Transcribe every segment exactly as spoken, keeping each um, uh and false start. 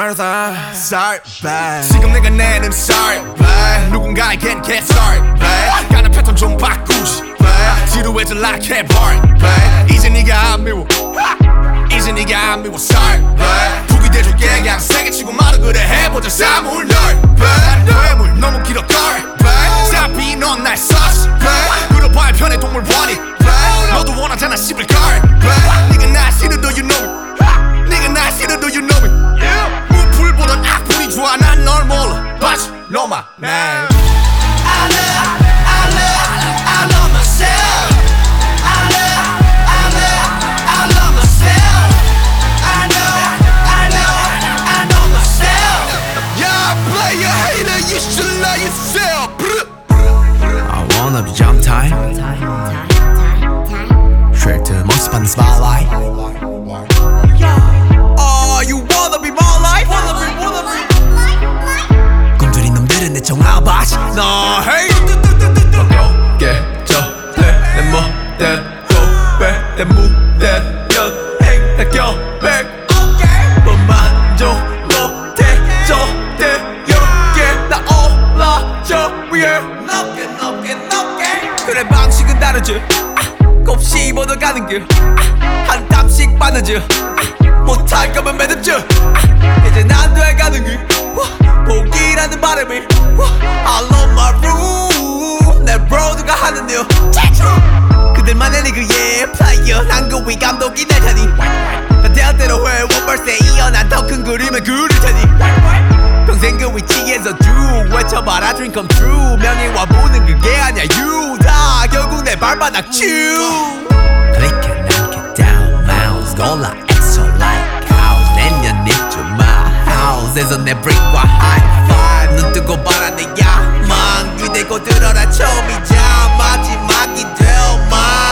살다 Sorry babe 지금 내가 내는 Sorry babe 누군가에겐 get sorry babe 가는 패턴 좀 바꾸지 babe 지루해져 like a bar babe 이제 네가 안 미워 이제 네가 안 미워 Sorry babe 북이 돼줄게 그냥 세게 치고 말아 그래 해보자 사물 널 babe 뇌물 너무 길어 sorry babe 사비 넌 날 썼어 babe 그려봐야 편해 동물 원이 babe 너도 원하잖아 씹을 걸 babe 네가 날 싫어도 you know it 네가 날 싫어도 you know it 무풀보단 악플이 좋아 난 널 몰라 But know my name I love, I love, I love myself I love, I love, I love myself I know, I know, I know myself Yeah, player hater, you should love yourself I wanna be jump time Straight to most fun spotlight Oh, you wanna be more like wanna be, wanna be 꿈들인 놈들은 내 정화바지 너 hey 깨져대 내 멋대로 빼내 무대여 행다 껴백 뻔만져 못해 저대여게 나 올라저 위에 높게 높게 높게 그래 방식은 다르지 곱씹어도 가는 길한 땀씩 빠르지 못할 거면 매듭져 이제 난 돼가는 길 포기라는 바람이 I love my room 내 브로드가 하는 일 그들만의 리그의 플레이어 난 그 위 감독이 될 테니 난 대학대로 해 원벌스에 이어 난 더 큰 그림을 그릴 테니 평생 그 위치에서 쭉 외쳐봐라 dream come true 명예와 보는 그게 아니야 you 다 결국 내 발바닥 쭉 Click and knock it down mouse 골라 extra like house 내년 입주 my house에서 내 brick과 high five 눈 뜨고 봐라 내 야망 기대고 들어라 처음이자 마지막이 될마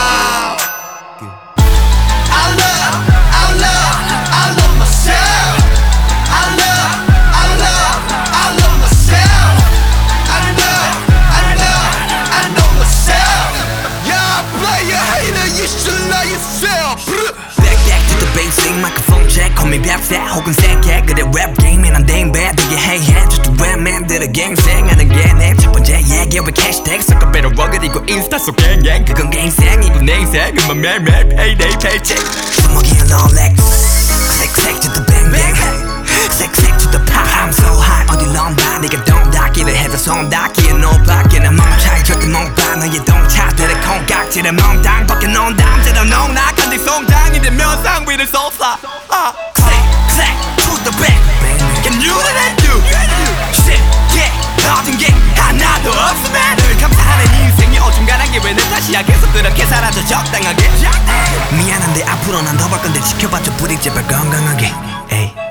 I love, I love, I love myself I love, I love, I love myself I know, I know, I know myself Yeah, player hater, you should love yourself Back back to the basic microphone check call me 벽세 혹은 생캐 그래 랩 게임에 난 댕배 되게 해해 just the rap man들의 갱생하는 게 내 첫 번째 얘기 왜 캐시태그 섞어 배로 그리고 인스타 속 갱갱 그건 내 인생이고 내 인생은 매일매일 payday paycheck 주먹이는 all X click click to the bang bang click click to the pop I'm so hot 어딜 넌봐 네가 똥 닦기를 해도 손 닦기에 노밖에 난 맘 차이 절대 못봐 너의 동차들의 콩깍지를 멍당 벗겨 놓은 담대로 농락한 뒤 송장이 되면 상 위를 쏟아 click click to the bang Can you and you shit yeah 얻은 게 하나도 없으면 늘 감사하는 인생이 어중간한 게 왜 내 탓이야 계속 그렇게 살아도 적당하게 미안한데 앞으로 난 더 벌 건데 지켜봐줘 부딪 제발 건강하게 에이